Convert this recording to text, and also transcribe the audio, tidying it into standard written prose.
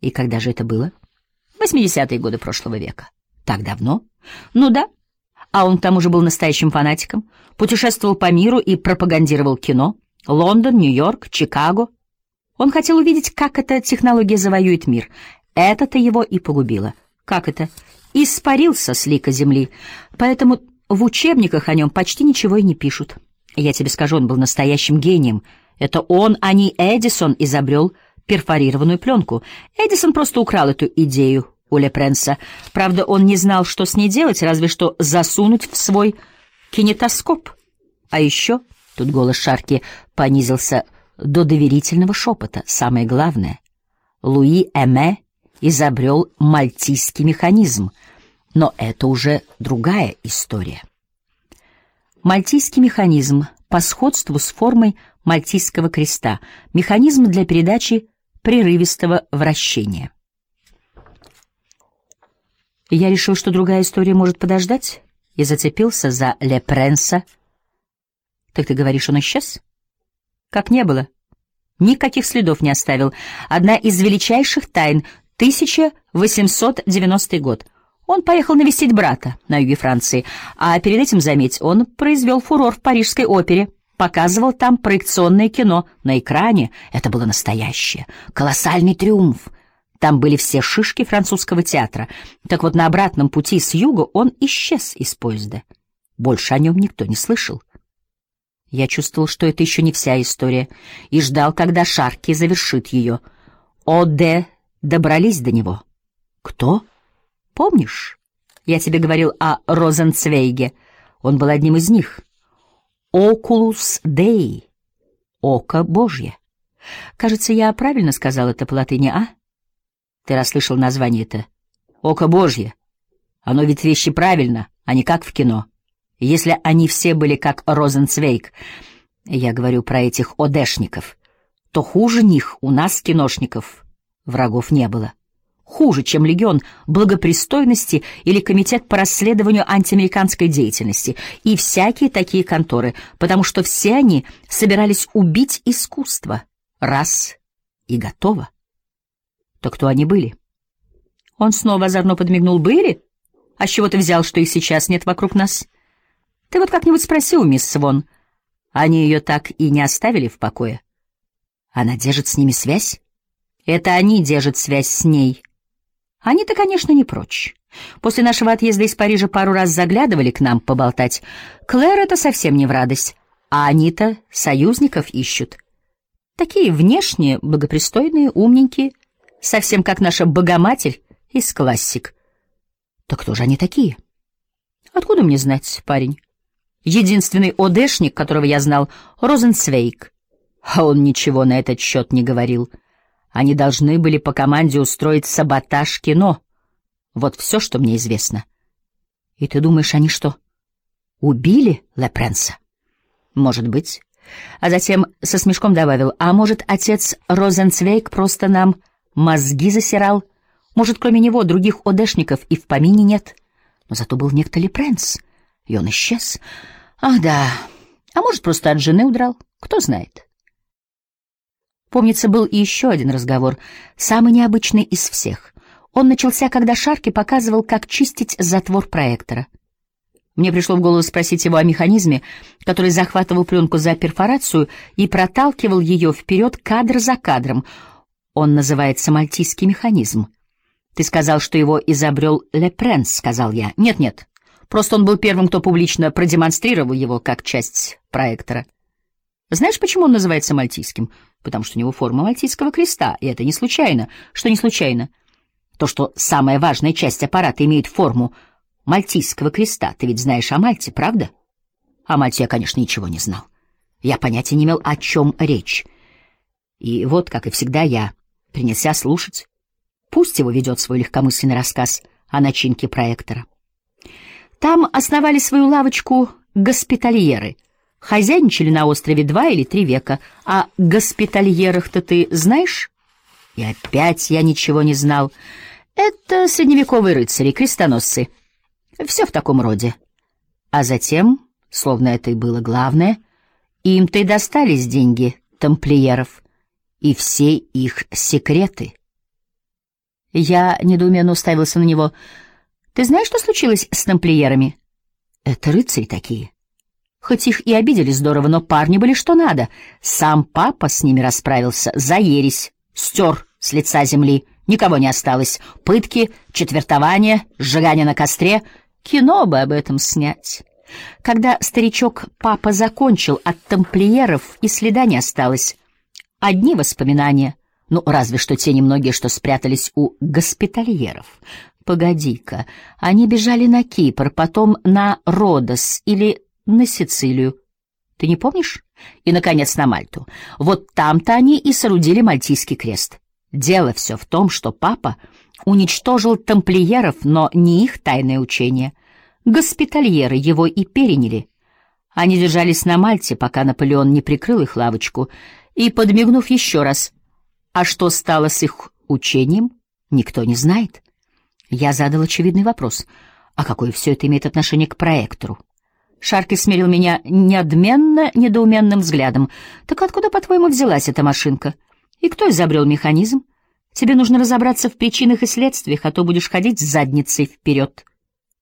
И когда же это было? 80-е годы прошлого века. Так давно? Ну да. А он к тому же был настоящим фанатиком, путешествовал по миру и пропагандировал кино. Лондон, Нью-Йорк, Чикаго. Он хотел увидеть, как эта технология завоюет мир. Это-то его и погубило. Как это? Испарился с лика земли. Поэтому в учебниках о нем почти ничего и не пишут. Я тебе скажу, он был настоящим гением. Это он, а не Эдисон, изобрел перфорированную пленку. Эдисон просто украл эту идею у Лепренса. Правда, он не знал, что с ней делать, разве что засунуть в свой кинетоскоп. А еще, тут голос Шарки понизился до доверительного шепота, самое главное, Луи Эме изобрел мальтийский механизм. Но это уже другая история. Мальтийский механизм по сходству с формой Мальтийского креста, механизм для передачи прерывистого вращения. Я решил, что другая история может подождать, и зацепился за Лепренса. Так ты говоришь, он исчез? Как не было. Никаких следов не оставил. Одна из величайших тайн, 1890 год. Он поехал навестить брата на юге Франции, а перед этим, заметь, он произвел фурор в Парижской опере, показывал там проекционное кино на экране. Это было настоящее, колоссальный триумф. Там были все шишки французского театра. Так вот, на обратном пути с юга он исчез из поезда. Больше о нем никто не слышал. Я чувствовал, что это еще не вся история, и ждал, когда Шарки завершит ее. О.Д. добрались до него. Кто? Помнишь? Я тебе говорил о Розенцвейге. Он был одним из них. Окулус Деи. Око Божье. Кажется, я правильно сказал это по латыни, а? Ты расслышал название-то? Око Божье. Оно ведь вещи правильно, а не как в кино. Если они все были как Розенцвейг, я говорю про этих одешников, то хуже них у нас, киношников, врагов не было. Хуже, чем Легион благопристойности или Комитет по расследованию антиамериканской деятельности и всякие такие конторы, потому что все они собирались убить искусство. Раз и готово. То кто они были? Он снова озорно подмигнул. Были? А с чего ты взял, что их сейчас нет вокруг нас? Ты вот как-нибудь спроси у мисс Свон. Они ее так и не оставили в покое. Она держит с ними связь? Это они держат связь с ней. Они-то, конечно, не прочь. После нашего отъезда из Парижа пару раз заглядывали к нам поболтать. Клэр это совсем не в радость, а они-то союзников ищут. Такие внешние, благопристойные, умненькие, совсем как наша Богоматерь из классик. Так кто же они такие? Откуда мне знать, парень? Единственный одешник, которого я знал, Розенцвейг. А он ничего на этот счет не говорил. Они должны были по команде устроить саботаж кино. Вот все, что мне известно. И ты думаешь, они что, убили Лепренса? Может быть. А затем со смешком добавил, а может, отец Розенцвейг просто нам мозги засирал? Может, кроме него других одешников и в помине нет? Но зато был некто Лепренс, и он исчез. Ах да, а может, просто от жены удрал? Кто знает. Помнится, был и еще один разговор, самый необычный из всех. Он начался, когда Шарки показывал, как чистить затвор проектора. Мне пришло в голову спросить его о механизме, который захватывал пленку за перфорацию и проталкивал ее вперед кадр за кадром. Он называется мальтийский механизм. Ты сказал, что его изобрел Лепренс, сказал я. Нет, просто он был первым, кто публично продемонстрировал его как часть проектора. Знаешь, почему он называется мальтийским? Потому что у него форма Мальтийского креста, и это не случайно. Что не случайно? То, что самая важная часть аппарата имеет форму Мальтийского креста. Ты ведь знаешь о Мальте, правда? О Мальте я, конечно, ничего не знал. Я понятия не имел, о чем речь. И вот, как и всегда, я принялся слушать. Пусть его ведет свой легкомысленный рассказ о начинке проектора. Там основали свою лавочку госпитальеры. Хозяйничали на острове 2 или 3 века. О госпитальерах-то ты знаешь? И опять я ничего не знал. Это средневековые рыцари, крестоносцы. Все в таком роде. А затем, словно это и было главное, им-то и достались деньги тамплиеров и все их секреты. Я недоуменно уставился на него. «Ты знаешь, что случилось с тамплиерами?» «Это рыцари такие. Хоть их и обидели здорово, но парни были что надо. Сам папа с ними расправился за ересь, стер с лица земли, никого не осталось. Пытки, четвертование, сжигание на костре. Кино бы об этом снять». Когда старичок папа закончил, от тамплиеров и следа не осталось. Одни воспоминания, ну, разве что те немногие, что спрятались у госпитальеров. Погоди-ка, они бежали на Кипр, потом на Родос или на Сицилию. Ты не помнишь? И, наконец, на Мальту. Вот там-то они и соорудили Мальтийский крест. Дело все в том, что папа уничтожил тамплиеров, но не их тайное учение. Госпитальеры его и переняли. Они держались на Мальте, пока Наполеон не прикрыл их лавочку, и, подмигнув еще раз, а что стало с их учением, никто не знает. Я задал очевидный вопрос. А какое все это имеет отношение к проектору? Шарки смерил меня неотменно недоуменным взглядом. Так откуда, по-твоему, взялась эта машинка? И кто изобрел механизм? Тебе нужно разобраться в причинах и следствиях, а то будешь ходить с задницей вперед.